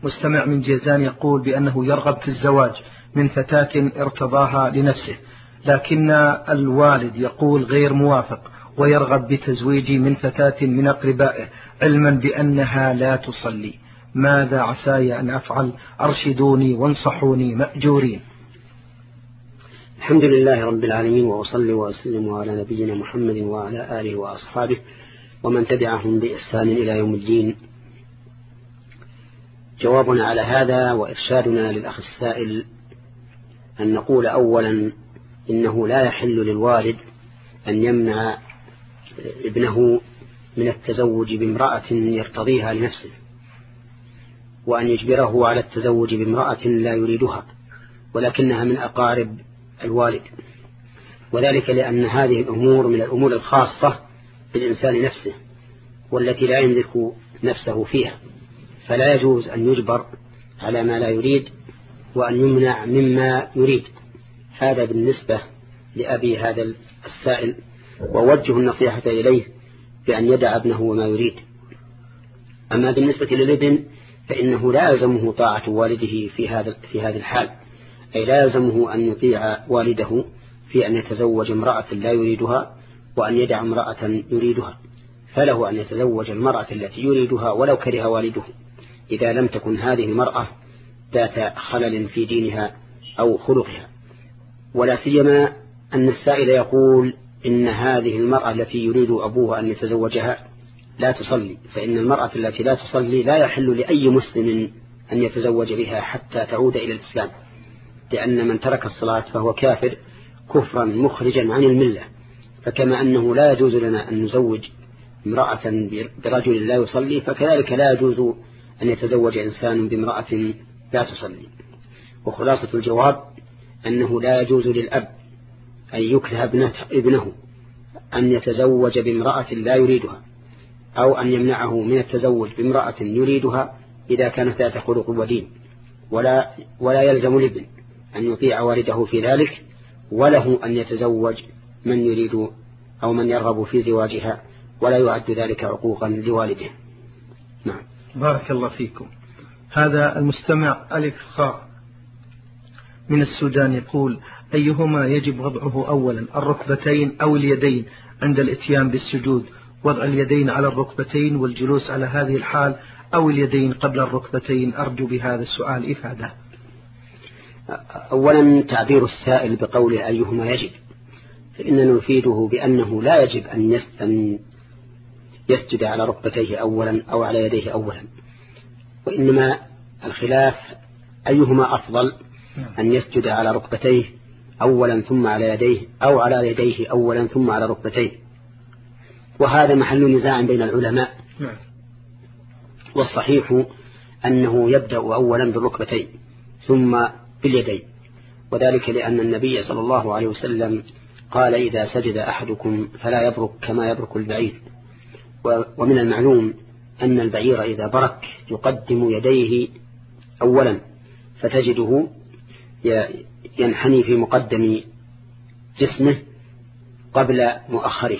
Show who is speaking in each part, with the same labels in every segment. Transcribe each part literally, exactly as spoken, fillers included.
Speaker 1: مستمع من جيزان يقول بأنه يرغب في الزواج من فتاة ارتضاها لنفسه، لكن الوالد يقول غير موافق ويرغب بتزويجي من فتاة من أقربائه علما بأنها لا تصلي. ماذا عساي أن أفعل؟ أرشدوني وانصحوني مأجورين.
Speaker 2: الحمد لله رب العالمين، وأصلي وأسلم على نبينا محمد وعلى آله وأصحابه ومن تبعهم بإحسان إلى يوم الدين. جوابنا على هذا وإرشادنا للأخ السائل أن نقول أولا إنه لا يحل للوالد أن يمنع ابنه من التزوج بامرأة يرتضيها لنفسه، وأن يجبره على التزوج بامرأة لا يريدها ولكنها من أقارب الوالد، وذلك لأن هذه الأمور من الأمور الخاصة بالإنسان نفسه والتي لا يملك نفسه فيها، فلا يجوز أن يجبر على ما لا يريد وأن يمنع مما يريد. هذا بالنسبة لأبي هذا السائل، ووجه النصيحة إليه بأن يدع ابنه وما يريد. أما بالنسبة للابن فإنه لا يلزمه طاعة والده في هذا في هذه الحال، أي لا يلزمه أن يطيع والده في أن يتزوج امرأة لا يريدها وأن يدع امرأة يريدها، فله أن يتزوج المرأة التي يريدها ولو كره والده إذا لم تكن هذه المرأة ذات خلل في دينها أو خلقها. ولا سيما أن السائل يقول إن هذه المرأة التي يريد أبوها أن يتزوجها لا تصلي، فإن المرأة التي لا تصلي لا يحل لأي مسلم أن يتزوج بها حتى تعود إلى الإسلام، لأن من ترك الصلاة فهو كافر كفرا مخرجا عن الملة. فكما أنه لا يجوز لنا أن نزوج امرأة برجل لا يصلي، فكذلك لا يجوز أن يتزوج إنسان بامرأة لا تصلي. وخلاصة الجواب أنه لا يجوز للأب أن يكره ابنه أن يتزوج بامرأة لا يريدها، أو أن يمنعه من التزوج بامرأة يريدها إذا كانت ذات خلق ودين، ولا, ولا يلزم الابن أن يطيع والده في ذلك، وله أن يتزوج من يريد أو من يرغب في زواجها، ولا يعد ذلك عقوقا لوالده. نعم.
Speaker 1: بارك الله فيكم. هذا المستمع ألف خاء من السودان يقول أيهما يجب وضعه أولا، الركبتين أو اليدين عند الاتيان بالسجود؟ وضع اليدين على الركبتين والجلوس على هذه الحال، أو اليدين قبل الركبتين؟ أرجو بهذا السؤال إفادة.
Speaker 2: أولا تعبير السائل بقوله أيهما يجب، فإننا نفيده بأنه لا يجب أن يسجد على ركبتيه أولا أو على يديه أولا، وإنما الخلاف أيهما أفضل، أن يسجد على ركبتيه أولا ثم على يديه، أو على يديه أولا ثم على ركبتيه، وهذا محل نزاع بين العلماء. والصحيح أنه يبدأ أولا بالركبتين ثم باليدين، وذلك لأن النبي صلى الله عليه وسلم قال إذا سجد أحدكم فلا يبرك كما يبرك البعير. ومن المعلوم أن البعير إذا برك يقدم يديه أولا، فتجده ينحني في مقدم جسمه قبل مؤخره.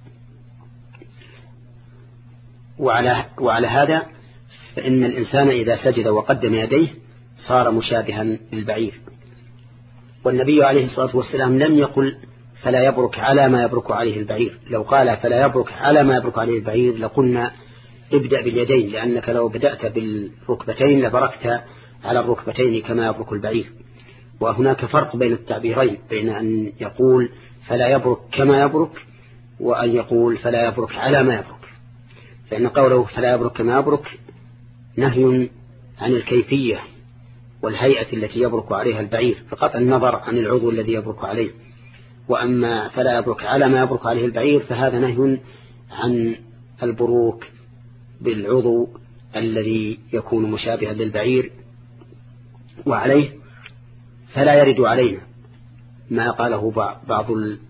Speaker 2: وعلى, وعلى هذا فإن الإنسان إذا سجد وقدم يديه صار مشابها للبعير. والنبي عليه الصلاة والسلام لم يقل فلا يبرك على ما يبرك عليه البعير، لو قال فلا يبرك على ما يبرك عليه البعير لقلنا ابدأ باليدين، لأنك لو بدأت بالركبتين لبركت على الركبتين كما يبرك البعير. وهناك فرق بين التعبيرين، بين أن يقول فلا يبرك كما يبرك وأن يقول فلا يبرك على ما يبرك. فإن قوله فلا يبرك كما يبرك نهي عن الكيفية والهيئة التي يبرك عليها البعير بقطع النظر عن العضو الذي يبرك عليه، وأما فلا يبرك على ما يبرك عليه البعير فهذا نهي عن البروك بالعضو الذي يكون مشابها للبعير. وعليه فلا يرد علينا ما قاله بعض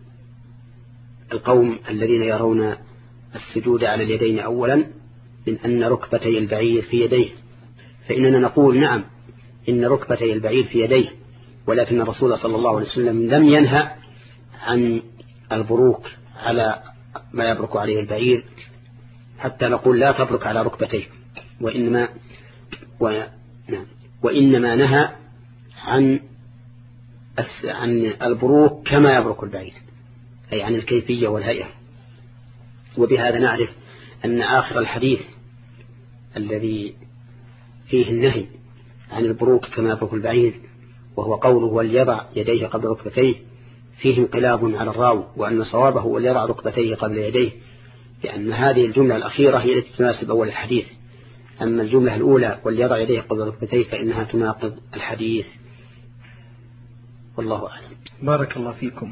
Speaker 2: القوم الذين يرون السجود على اليدين أولا من أن ركبتي البعير في يديه، فإننا نقول نعم إن ركبتي البعير في يديه، ولكن الرسول صلى الله عليه وسلم لم ينهى عن البروك على ما يبرك عليه البعير حتى نقول لا تبرك على ركبتيه، وإنما نعم. وإنما نهى عن عن البروك كما يبرك البعير، أي عن الكيفية والهيئة. وبهذا نعرف أن آخر الحديث الذي فيه النهي عن البروك كما يبرك البعير وهو قوله وليضع يديه قبل ركبتيه فيه انقلاب على الراوي، وأن صوابه وليضع ركبتيه قبل يديه، لأن هذه الجملة الأخيرة هي التي تناسب أول الحديث. أما الجملة الأولى وليضع يديه قبل ركبتيه فإنها تناقض الحديث. والله أعلم.
Speaker 1: بارك الله فيكم.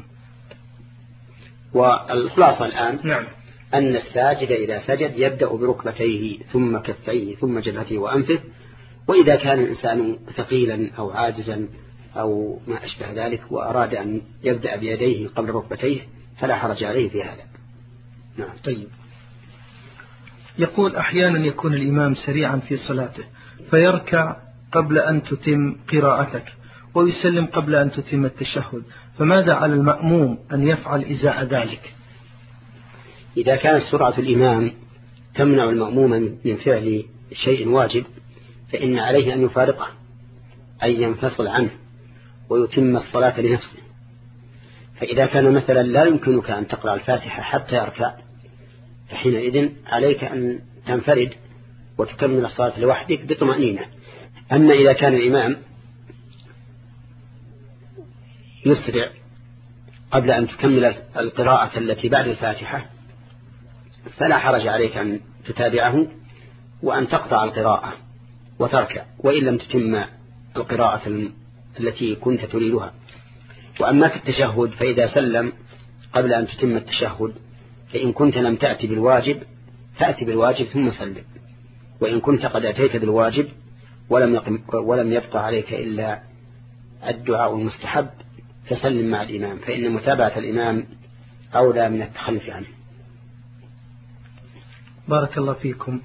Speaker 2: والخلاصة الآن
Speaker 1: نعم.
Speaker 2: أن الساجد إذا سجد يبدأ بركبتيه ثم كفيه ثم جبهته وأنفه، وإذا كان الإنسان ثقيلا أو عاجزا أو ما أشبه ذلك وأراد أن يبدأ بيديه قبل ركبتيه فلا حرج عليه في هذا. نعم.
Speaker 1: طيب. يقول أحيانا يكون الإمام سريعا في صلاته فيركع قبل أن تتم قراءتك ويسلم قبل أن تتم التشهد، فماذا على المأموم أن يفعل إزاء ذلك؟
Speaker 2: إذا كانت سرعة الإمام تمنع المأموم من فعل شيء واجب فإن عليه أن يفارقه، أي ينفصل عنه ويتم الصلاة لنفسه. فإذا كان مثلا لا يمكنك أن تقرأ الفاتحة حتى يركع فحينئذ عليك أن تنفرد وتكمل الصلاة لوحدك بطمأنينة. أما إذا كان الإمام يسرع قبل أن تكمل القراءة التي بعد الفاتحة فلا حرج عليك أن تتابعه وأن تقطع القراءة وتركع وإن لم تتم القراءة التي كنت تريدها. وأما في التشهد فإذا سلم قبل أن تتم التشهد فإن كنت لم تأتي بالواجب فأتي بالواجب ثم سلم، وإن كنت قد أتيت بالواجب ولم ولم يبقى عليك إلا الدعاء المستحب فسلم مع الإمام، فإن متابعة الإمام أولى من التخلف عنه.
Speaker 1: بارك الله فيكم.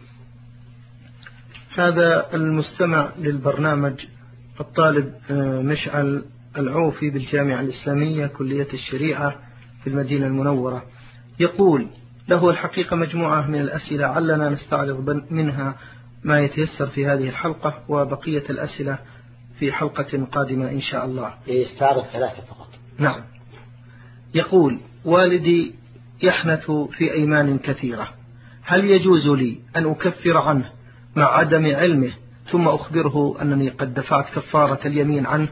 Speaker 1: هذا المستمع للبرنامج الطالب مشعل العوفي بالجامعة الإسلامية كلية الشريعة في المدينة المنورة يقول له الحقيقة مجموعة من الأسئلة علنا نستعرض منها ما يتيسر في هذه الحلقة، وبقية الأسئلة في حلقة قادمة إن شاء الله.
Speaker 2: يستعرض ثلاثة فقط.
Speaker 1: نعم. يقول والدي يحنث في أيمان كثيرة، هل يجوز لي أن أكفر عنه مع عدم علمه ثم أخبره أنني قد دفعت كفارة اليمين عنه؟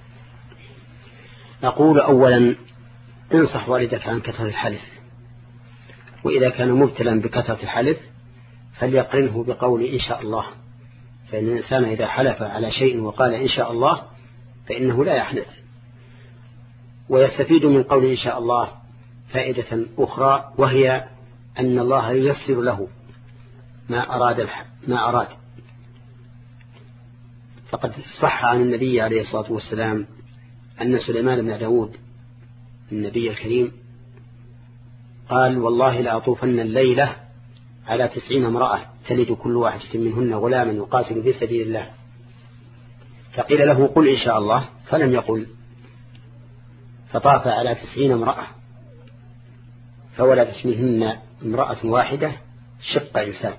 Speaker 2: نقول أولا انصح والدك عن كثرة الحلف، وإذا كان مبتلا بكثرة الحلف فليقرنه بقول إن شاء الله، فإن الإنسان إذا حلف على شيء وقال إن شاء الله فإنه لا يحنث. ويستفيد من قول إن شاء الله فائدة أخرى، وهي أن الله ييسر له ما أراد ما أراد. فقد صح عن النبي عليه الصلاة والسلام أن سليمان بن داود النبي الكريم قال والله لأطوفن الليلة على تسعين امرأة تلد كل واحدة منهن غلاما يقاتل في سبيل الله، فقيل له قل إن شاء الله فلم يقل، فطاف على تسعين امرأة فولدت منهن امرأة واحدة شق إنسان،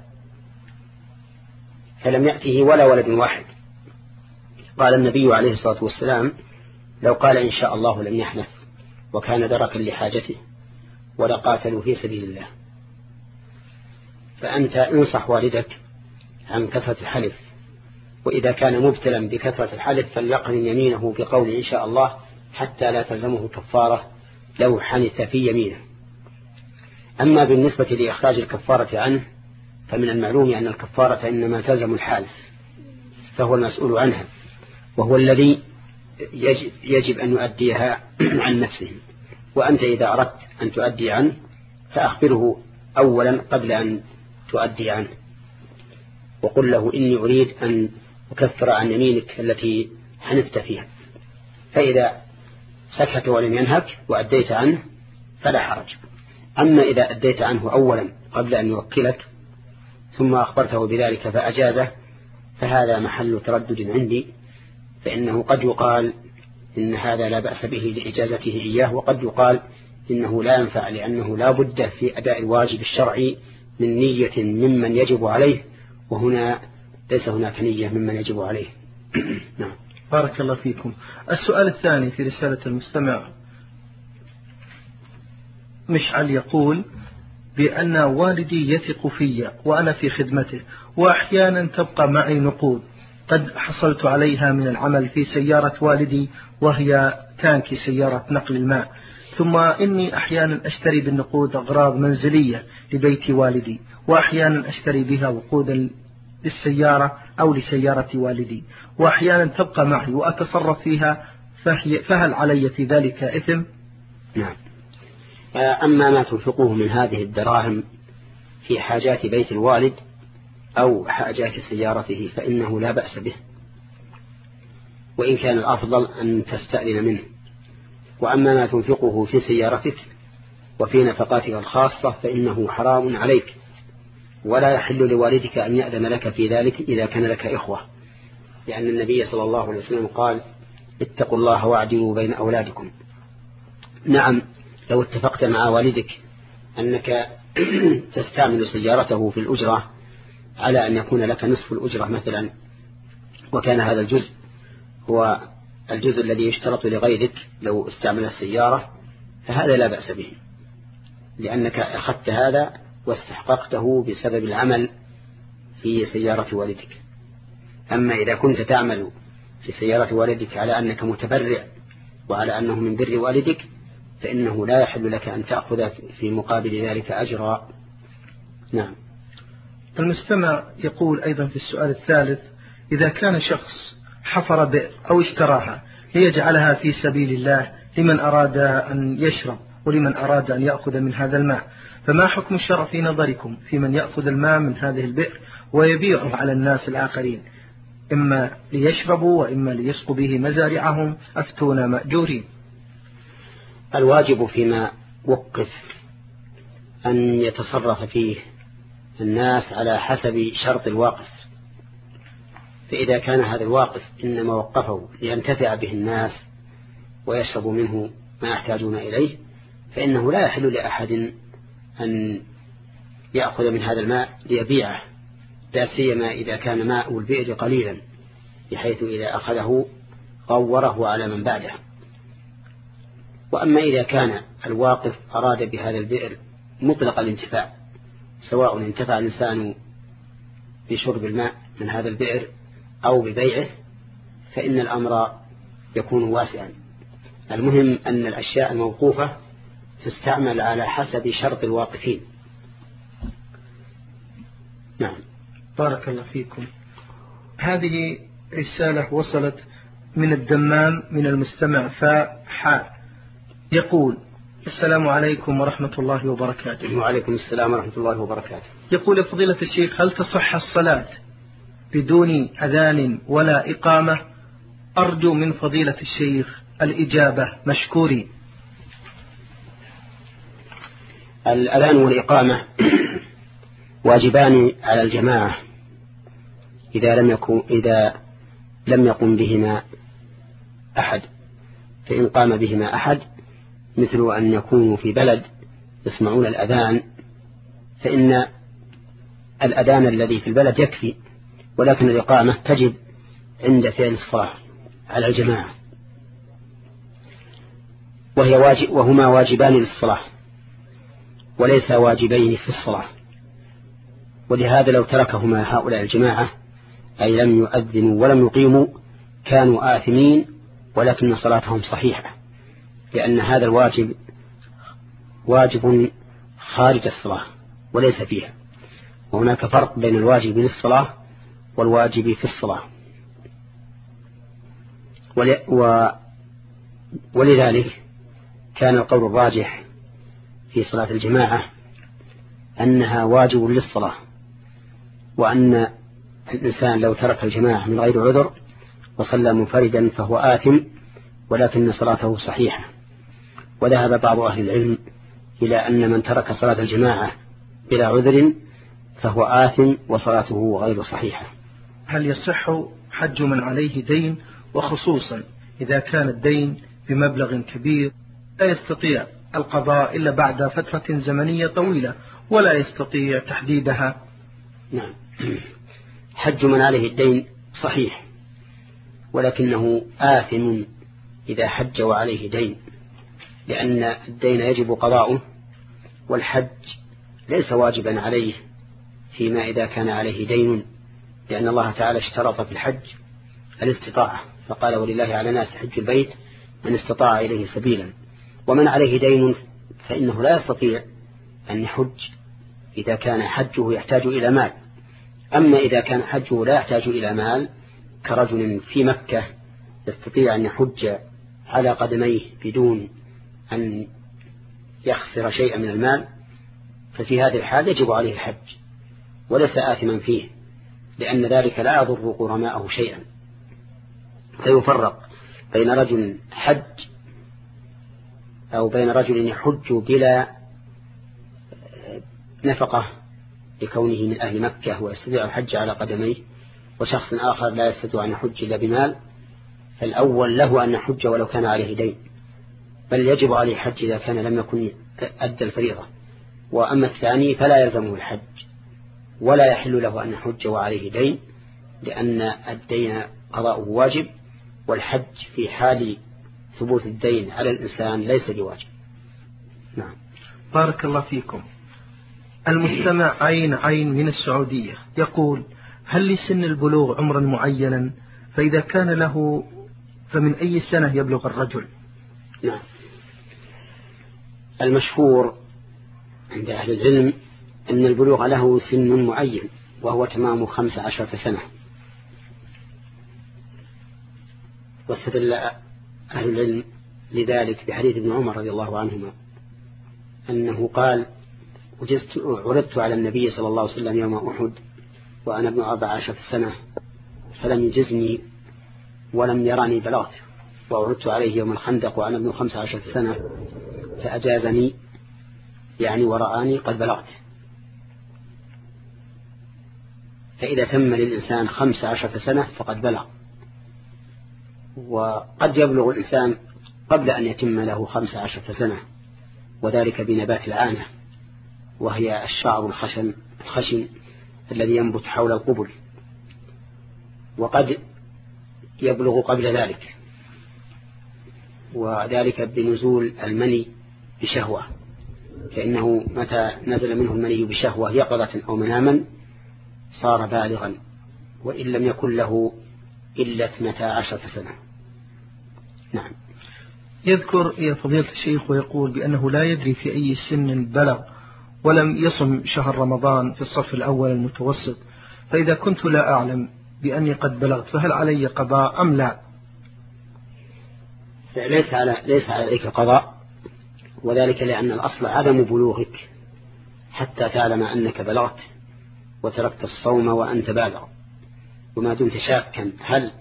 Speaker 2: فلم يأته ولا ولد واحد. قال النبي عليه الصلاة والسلام لو قال إن شاء الله لم يحنث وكان دركا لحاجته ولقاتلوا في سبيل الله. فأنت انصح والدك عن كثرة الحلف، وإذا كان مبتلا بكثرة الحلف فليقرن يمينه بقول إن شاء الله حتى لا تلزمه كفارة لو حنث في يمينه. أما بالنسبة لإخراج الكفارة عنه فمن المعلوم أن الكفارة إنما تلزم الحالف، فهو المسؤول عنها، وهو الذي يجب, يجب أن يؤديها عن نفسه. وأنت إذا أردت أن تؤدي عنه فأخبره أولا قبل أن تؤدي عنه، وقل له إني أريد أن أكفر عن يمينك التي حنفت فيها، فإذا سكت ولم ينهك وأديت عنه فلا حرج. أما إذا أديت عنه أولا قبل أن يوكلك ثم أخبرته بذلك فأجازه فهذا محل تردد عندي، فإنه قد يقال إن هذا لا بأس به لإجازته إياه، وقد يقال إنه لا ينفع لأنه لا بد في أداء الواجب الشرعي من نية ممن يجب عليه، وهنا ليس هناك نية ممن يجب عليه. نعم.
Speaker 1: بارك الله فيكم. السؤال الثاني في رسالة المستمع مشعل يقول بأن والدي يثق في وأنا في خدمته، وأحيانا تبقى معي نقود قد حصلت عليها من العمل في سيارة والدي وهي تانكي سيارة نقل الماء، ثم إني أحيانا أشتري بالنقود أغراض منزلية لبيت والدي، وأحيانا أشتري بها وقودا للسيارة أو لسيارة والدي، وأحيانا تبقى معي وأتصرف فيها، فهي فهل علي في ذلك إثم؟
Speaker 2: نعم. أما ما تنفقوه من هذه الدراهم في حاجات بيت الوالد أو حاجات سيارته فإنه لا بأس به، وإن كان الأفضل أن تستأذن منه. وأما ما تنفقه في سيارتك وفي نفقاتك الخاصة فإنه حرام عليك، ولا يحل لوالدك أن يأذن لك في ذلك إذا كان لك إخوة، لأن النبي صلى الله عليه وسلم قال اتقوا الله واعدلوا بين أولادكم. نعم، لو اتفقت مع والدك أنك تستعمل سيارته في الأجرة على أن يكون لك نصف الأجرة مثلا، وكان هذا الجزء هو الجزء الذي يشترط لغيرك لو استعمل السيارة، فهذا لا بأس به، لأنك أخذت هذا واستحققته بسبب العمل في سيارة والدك. أما إذا كنت تعمل في سيارة والدك على أنك متبرع وعلى أنه من بر والدك فإنه لا يحل لك أن تأخذ في مقابل ذلك أجرا. نعم.
Speaker 1: المستمع يقول أيضا في السؤال الثالث: إذا كان شخص حفر بئر أو اشتراها ليجعلها في سبيل الله لمن أراد أن يشرب ولمن أراد أن يأخذ من هذا الماء، فما حكم الشرع في نظركم في من يأخذ الماء من هذه البئر ويبيعه على الناس الآخرين، إما ليشربوا وإما ليسقوا به مزارعهم؟ أفتونا مأجورين.
Speaker 2: الواجب فيما وقف أن يتصرف فيه الناس على حسب شرط الواقف، فإذا كان هذا الواقف إنما وقفه لينتفع به الناس ويشربوا منه ما يحتاجون إليه فإنه لا يحل لأحد أن يأخذ من هذا الماء ليبيعه، لا سيما إذا كان ماء البئر قليلا بحيث إذا أخذه غوره على من بعده. وأما إذا كان الواقف أراد بهذا البئر مطلق الانتفاع، سواء انتفع الإنسان بشرب الماء من هذا البئر أو ببيعه، فإن الأمر يكون واسعا. المهم أن الأشياء الموقوفة تستعمل على حسب شرط الواقفين. نعم.
Speaker 1: بارك الله فيكم. هذه رسالة وصلت من الدمام من المستمع فاحاء، يقول: السلام عليكم ورحمة الله وبركاته.
Speaker 2: وعليكم السلام ورحمة الله وبركاته.
Speaker 1: يقول: فضيلة الشيخ، هل تصح الصلاة بدون أذان ولا إقامة؟ أرجو من فضيلة الشيخ الإجابة، مشكوري.
Speaker 2: الأذان والإقامة واجبان على الجماعة إذا لم يكن إذا لم يقم بهما أحد، فإن قام بهما أحد مثل أن يكونوا في بلد يسمعون الأذان فإن الأذان الذي في البلد يكفي، ولكن الإقامة تجب عند فعل الصلاة على الجماعة، وهي واجب وهما واجبان للصلاة وليس واجبين في الصلاة. ولهذا لو تركهما هؤلاء الجماعة أي لم يؤذنوا ولم يقيموا كانوا آثمين، ولكن صلاتهم صحيحة، لأن هذا الواجب واجب خارج الصلاة وليس فيها، وهناك فرق بين الواجب للصلاة والواجب في الصلاة. ولذلك كان القول الراجح في صلاة الجماعة أنها واجب للصلاة، وأن الإنسان لو ترك الجماعة من غير عذر وصلى منفردا فهو آثم، ولكن صلاته صحيحة. وذهب بعض أهل العلم إلى أن من ترك صلاة الجماعة بلا عذر فهو آثم وصلاته غير صحيحة.
Speaker 1: هل يصح حج من عليه دين، وخصوصا إذا كان الدين بمبلغ كبير لا يستطيع القضاء إلا بعد فترة زمنية طويلة ولا يستطيع تحديدها؟
Speaker 2: نعم. حج من عليه الدين صحيح، ولكنه آثم إذا حج وعليه دين، لأن الدين يجب قضاؤه، والحج ليس واجبا عليه فيما إذا كان عليه دين، لأن الله تعالى اشترط في الحج الاستطاعة، فقال ولله على الناس حج البيت من استطاع إليه سبيلا. ومن عليه دين فإنه لا يستطيع أن يحج إذا كان حجه يحتاج إلى مال. أما إذا كان حجه لا يحتاج إلى مال كرجل في مكة يستطيع أن يحج على قدميه بدون أن يخسر شيئا من المال، ففي هذه الحال يجب عليه الحج وليس آثما فيه، لأن ذلك لا يضر غرماءه شيئا. فيفرق بين رجل حج أو بين رجل يحج بلا نفقة لكونه من أهل مكة ويستطيع الحج على قدميه، وشخص آخر لا يستطيع أن يحج إلا بمال. فالأول له أن يحج ولو كان عليه دين، بل يجب عليه الحج إذا كان لم يكن أدى الفريضة. وأما الثاني فلا يلزمه الحج ولا يحل له أن يحج وعليه دين، لأن الدين قضاؤه واجب، والحج في حال ثبوت الدين على الإنسان ليس بواجب. نعم.
Speaker 1: بارك الله فيكم. المستمع عين عين من السعودية يقول: هل لسن البلوغ عمرا معينا؟ فإذا كان له فمن أي سنة يبلغ الرجل؟
Speaker 2: نعم. المشهور عند أهل العلم أن البلوغ له سن معين وهو تمام خمس عشرة سنة. واستدل أهل العلم لذلك بحديث ابن عمر رضي الله عنهما أنه قال: عرضت على النبي صلى الله عليه وسلم يوم أحد وأنا ابن أربع عشرة سنة فلم يجزني ولم يراني بلغت، وعرضت عليه يوم الخندق وأنا ابن خمس عشرة سنة فأجازني يعني ورآني قد بلغت. فإذا تم للإنسان خمس عشرة سنة فقد بلغ. وقد يبلغ الإنسان قبل أن يتم له خمس عشرة سنة، وذلك بنبات العانة، وهي الشعر الخشن الخشن الذي ينبت حول القبل، وقد يبلغ قبل ذلك، وذلك بنزول المني بشهوة، فإنه متى نزل منه المني بشهوة يقظة أو مناما صار بالغا، وإن لم يكن له إلا اثنتا عشرة سنة. نعم.
Speaker 1: يذكر يا فضيلة الشيخ ويقول بأنه لا يدري في أي سن بلغ ولم يصم شهر رمضان في الصف الأول المتوسط، فإذا كنت لا أعلم بأني قد بلغت فهل علي قضاء أم لا؟
Speaker 2: ليس على ليس عليك قضاء، وذلك لأن الأصل عدم بلوغك حتى تعلم أنك بلغت وتركت الصوم وأنت بالغ. وما دمت شاكا هل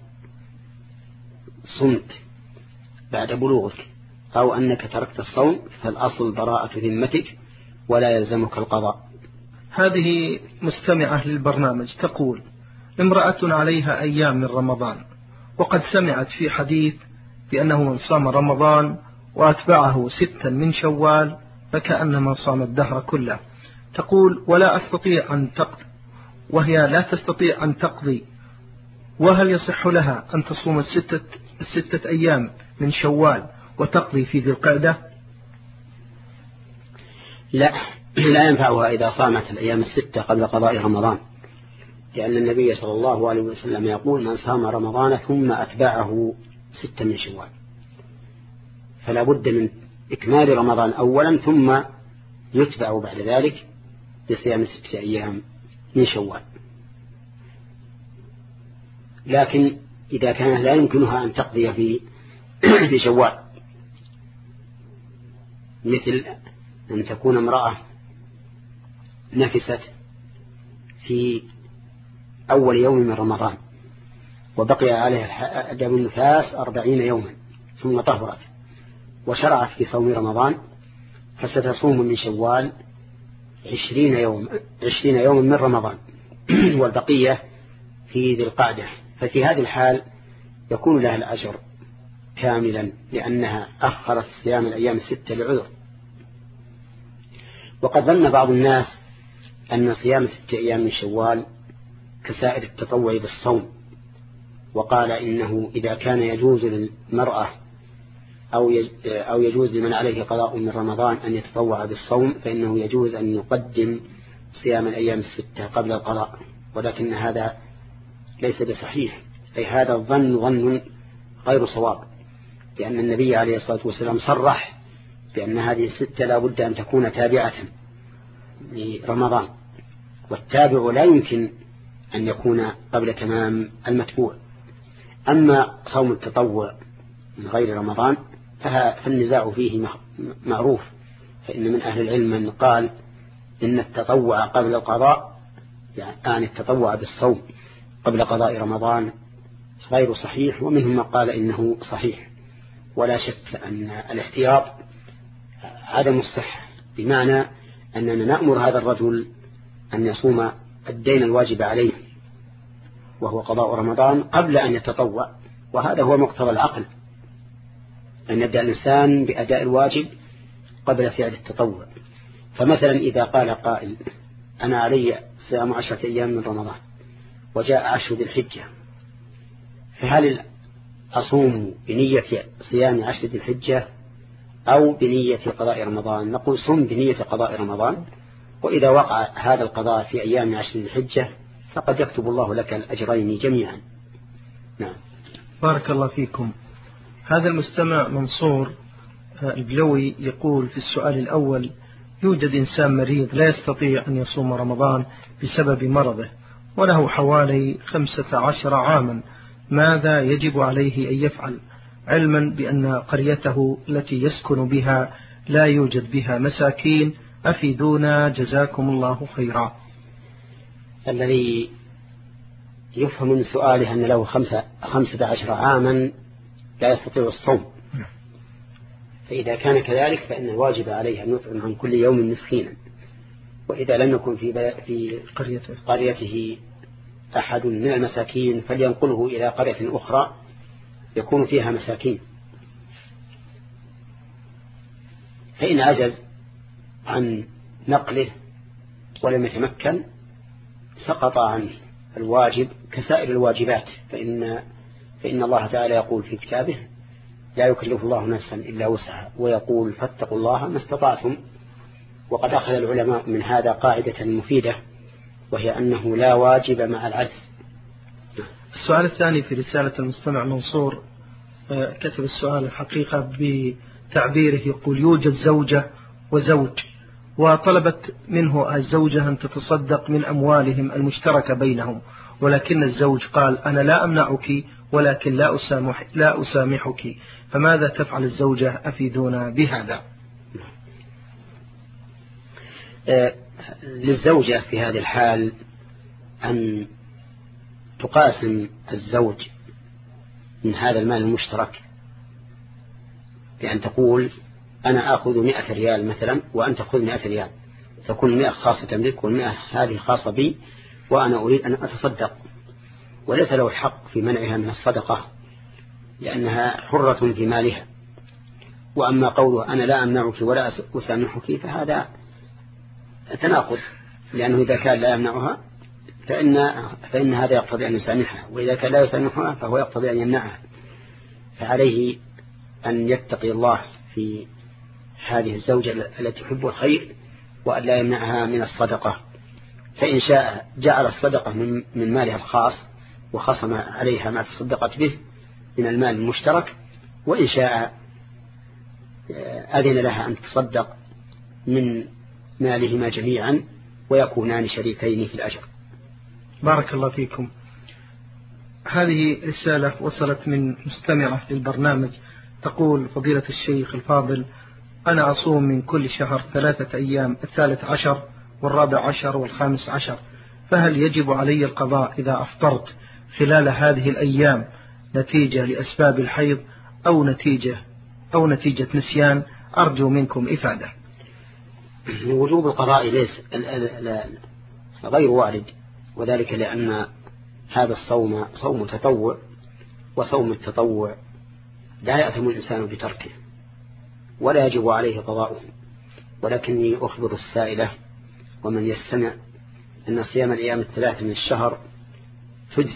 Speaker 2: صمت بعد بلوغك أو أنك تركت الصوم فالأصل براءة ذمتك ولا يلزمك القضاء.
Speaker 1: هذه مستمعة للبرنامج تقول: امرأة عليها أيام من رمضان، وقد سمعت في حديث بأنه من صام رمضان وأتبعه ستا من شوال فكأنما صام الدهر كله. تقول: ولا أستطيع أن تقضي، وهي لا تستطيع أن تقضي، وهل يصح لها أن تصوم الستة, الستة أيام من شوال وتقضي في ذي القعدة؟
Speaker 2: لا لا ينفعها إذا صامت الأيام الستة قبل قضاء رمضان، لأن النبي صلى الله عليه وسلم يقول: من صام رمضان ثم أتبعه ستة من شوال، فلا بد من إكمال رمضان أولا ثم يتبع بعد ذلك بصيام ستة أيام من شوال. لكن إذا كان لا يمكنها أن تقضي في في شوال، مثل أن تكون امرأة نفست في أول يوم من رمضان وبقي عليها دم النفاس أربعين يوما ثم طهرت وشرعت في صوم رمضان، فستصوم من شوال عشرين يوم عشرين يوما من رمضان والبقية في ذي القعدة. ففي هذه الحال يكون لها الأجر كاملا لأنها أخرت صيام الأيام الستة لعذر. وقد ظن بعض الناس أن صيام ستة أيام من شوال كسائر التطوع بالصوم، وقال إنه إذا كان يجوز للمرأة أو أو يجوز لمن عليه قضاء من رمضان أن يتطوع بالصوم، فإنه يجوز أن يقدم صيام الأيام الستة قبل القضاء، ولكن هذا ليس بصحيح، أي هذا الظن ظن غير صواب، لأن النبي عليه الصلاة والسلام صرح بأن هذه الستة لا بد أن تكون تابعة لرمضان، والتابع لا يمكن أن يكون قبل تمام المتبوع. أما صوم التطوع من غير رمضان فالنزاع فيه معروف، فإن من أهل العلم من قال إن التطوع قبل القضاء، يعني التطوع بالصوم قبل قضاء رمضان غير صحيح، ومنهم من قال إنه صحيح. ولا شك أن الاحتياط عدم الصحة، بمعنى أننا نأمر هذا الرجل أن يصوم الدين الواجب عليه وهو قضاء رمضان قبل أن يتطوع، وهذا هو مقتضى العقل، أن يبدأ الإنسان بأداء الواجب قبل فعل التطوع. فمثلا إذا قال قائل أنا علي صيام عشرة أيام من رمضان وجاء عشر ذي الحجة، فهل أصوم بنية صيام عشر ذي الحجة أو بنية قضاء رمضان؟ نقول صم بنية قضاء رمضان، وإذا وقع هذا القضاء في أيام عشر ذي الحجة فقد يكتب الله لك الأجرين جميعا. نعم.
Speaker 1: بارك الله فيكم. هذا المستمع منصور البلوي يقول في السؤال الأول: يوجد إنسان مريض لا يستطيع أن يصوم رمضان بسبب مرضه وله حوالي خمسة عشر عاما، ماذا يجب عليه أن يفعل، علما بأن قريته التي يسكن بها لا يوجد بها مساكين؟ أفيدونا جزاكم الله خيرا.
Speaker 2: الذي يفهم من سؤاله أن له خمسة, خمسة عشر عاما لا يستطيع الصوم، فإذا كان كذلك فإن الواجب عليه أن يطعم عن كل يوم مسكينا، وإذا لم يكن في, في قريته. قريته أحد من المساكين فلينقله إلى قرية أخرى يكون فيها مساكين، فإن عجز عن نقله ولم يتمكن سقط عنه الواجب كسائر الواجبات، فإن, فإن الله تعالى يقول في كتابه: لا يكلف الله نفسا إلا وسعها، ويقول: فاتقوا الله ما استطعتم. وقد أخذ العلماء من هذا قاعدة مفيدة، وهي أنه لا واجب مع العجز.
Speaker 1: السؤال الثاني في رسالة المستمع منصور كتب السؤال الحقيقة بتعبيره، يقول: يوجد زوجة وزوج، وطلبت منه الزوجة أن تتصدق من أموالهم المشتركة بينهم، ولكن الزوج قال: أنا لا أمنعك ولكن لا أسامح لا أسامحك، فماذا تفعل الزوجة؟ أفيدونا بهذا.
Speaker 2: للزوجة في هذه الحال أن تقاسم الزوج من هذا المال المشترك، بأن تقول: أنا أخذ مئة ريال مثلا وأنت خذ مئة ريال، تكون مئة خاصة بك والمئة هذه خاصة بي، وأنا أريد أن أتصدق، وليس له حق في منعها من الصدقة لأنها حرة في مالها. وأما قوله أنا لا أمنعك ولا أسامحك فهذا تناقض، لأنه إذا كان لا يمنعها فإن, فإن هذا يقتضي أن يسامحها، وإذا كان لا يسامحها فهو يقتضي أن يمنعها. فعليه أن يتقي الله في هذه الزوجة التي تحب الخير وأن لا يمنعها من الصدقة، فإن شاء جعل الصدقة من, من مالها الخاص وخصم عليها ما تصدقت به من المال المشترك، وإن شاء أذن لها أن تصدق من مالهما جميعا ويكونان شريكين في الأجر.
Speaker 1: بارك الله فيكم. هذه رسالة وصلت من مستمعة للبرنامج تقول: فضيلة الشيخ الفاضل، أنا أصوم من كل شهر ثلاثة أيام، الثالث عشر والرابع عشر والخامس عشر، فهل يجب علي القضاء إذا أفطرت خلال هذه الأيام نتيجة لأسباب الحيض أو نتيجة أو نتيجة نسيان؟ أرجو منكم إفادة.
Speaker 2: وجوب القضاء ليس غير وارد، وذلك لأن هذا الصوم صوم تطوع، وصوم التطوع لا يأثم الإنسان بتركه ولا يجب عليه قضاؤه، ولكني أخبر السائلة ومن يستمع أن صيام الأيام الثلاثة من الشهر تجزئ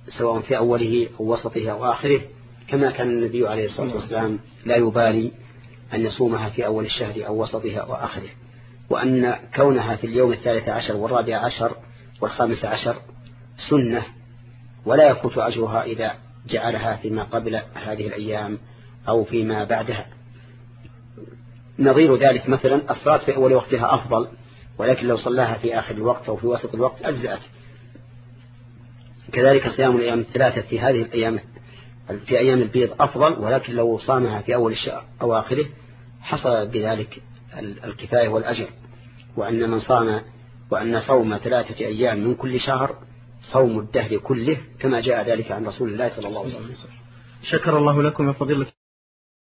Speaker 2: سواء في أوله أو وسطه أو آخره، كما كان النبي عليه الصلاة والسلام لا يبالي أن يصومها في أول الشهر أو وسطها أو آخره، وأن كونها في اليوم الثالث عشر والرابع عشر والخامس عشر سنة، ولا يفوت أجرها إذا جعلها فيما قبل هذه الأيام أو فيما بعدها. نظير ذلك مثلا الصلاة في أول وقتها أفضل، ولكن لو صلاها في آخر الوقت أو في وسط الوقت أجزأت. كذلك صيام الأيام الثلاثة في هذه الأيام في أيام البيض أفضل، ولكن لو صامها في أول الشهر أو آخره حصل بذلك الكفاية والأجر. وأن من صام وأن صوم ثلاثة أيام من كل شهر صوم الدهر كله، كما جاء ذلك عن رسول الله صلى الله عليه وسلم.
Speaker 1: شكر الله لكم يا فضيلة